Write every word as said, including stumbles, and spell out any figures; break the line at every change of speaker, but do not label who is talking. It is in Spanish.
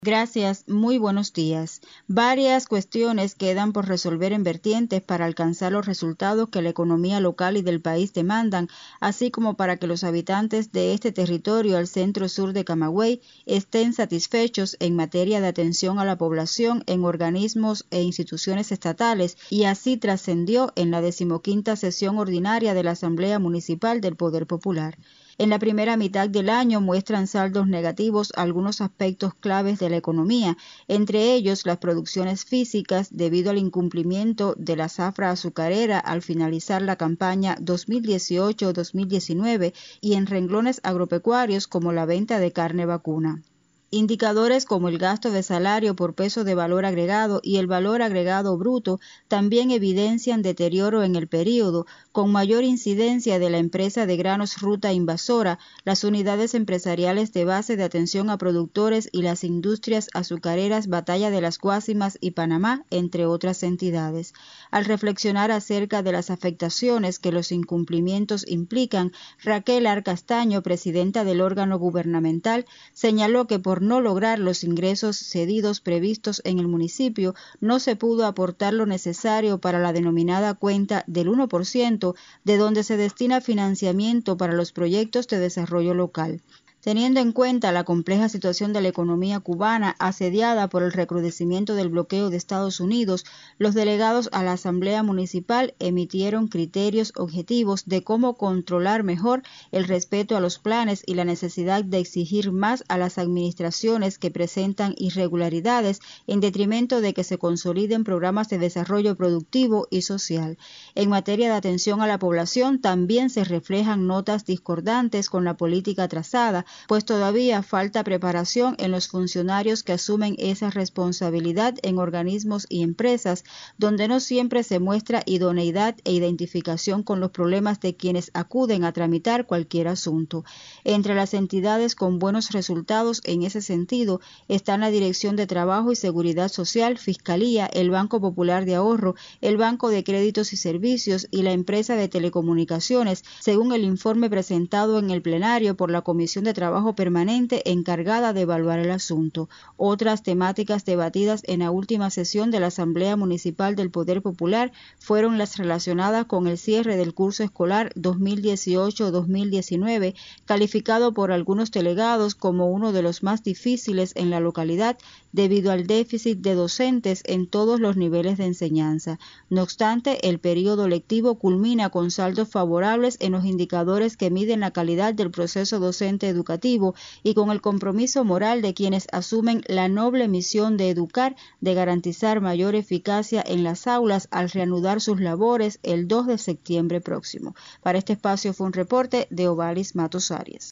Gracias, muy buenos días. Varias cuestiones quedan por resolver en vertientes para alcanzar los resultados que la economía local y del país demandan, así como para que los habitantes de este territorio al centro-sur de Camagüey estén satisfechos en materia de atención a la población en organismos e instituciones estatales, y así trascendió en la decimoquinta sesión ordinaria de la Asamblea Municipal del Poder Popular. En la primera mitad del año muestran saldos negativos algunos aspectos claves de la economía, entre ellos las producciones físicas debido al incumplimiento de la zafra azucarera al finalizar la campaña dos mil dieciocho dos mil diecinueve y en renglones agropecuarios como la venta de carne vacuna. Indicadores como el gasto de salario por peso de valor agregado y el valor agregado bruto también evidencian deterioro en el período, con mayor incidencia de la empresa de granos Ruta Invasora, las unidades empresariales de base de atención a productores y las industrias azucareras Batalla de las Guásimas y Panamá, entre otras entidades. Al reflexionar acerca de las afectaciones que los incumplimientos implican, Raquel Arcastaño, presidenta del órgano gubernamental, señaló que por no lograr los ingresos cedidos previstos en el municipio, no se pudo aportar lo necesario para la denominada cuenta del uno por ciento, de donde se destina financiamiento para los proyectos de desarrollo local. Teniendo en cuenta la compleja situación de la economía cubana asediada por el recrudecimiento del bloqueo de Estados Unidos, los delegados a la Asamblea Municipal emitieron criterios objetivos de cómo controlar mejor el respeto a los planes y la necesidad de exigir más a las administraciones que presentan irregularidades en detrimento de que se consoliden programas de desarrollo productivo y social. En materia de atención a la población también se reflejan notas discordantes con la política trazada, pues todavía falta preparación en los funcionarios que asumen esa responsabilidad en organismos y empresas, donde no siempre se muestra idoneidad e identificación con los problemas de quienes acuden a tramitar cualquier asunto. Entre las entidades con buenos resultados en ese sentido están la Dirección de Trabajo y Seguridad Social, Fiscalía, el Banco Popular de Ahorro, el Banco de Créditos y Servicios y la Empresa de Telecomunicaciones, según el informe presentado en el plenario por la Comisión de Trabajo Permanente encargada de evaluar el asunto. Otras temáticas debatidas en la última sesión de la Asamblea Municipal del Poder Popular fueron las relacionadas con el cierre del curso escolar dos mil dieciocho dos mil diecinueve, calificado por algunos delegados como uno de los más difíciles en la localidad debido al déficit de docentes en todos los niveles de enseñanza. No obstante, el periodo lectivo culmina con saldos favorables en los indicadores que miden la calidad del proceso docente educativo y con el compromiso moral de quienes asumen la noble misión de educar, de garantizar mayor eficacia en las aulas al reanudar sus labores el dos de septiembre próximo. Para este espacio fue un reporte de Ovalis Matos Arias.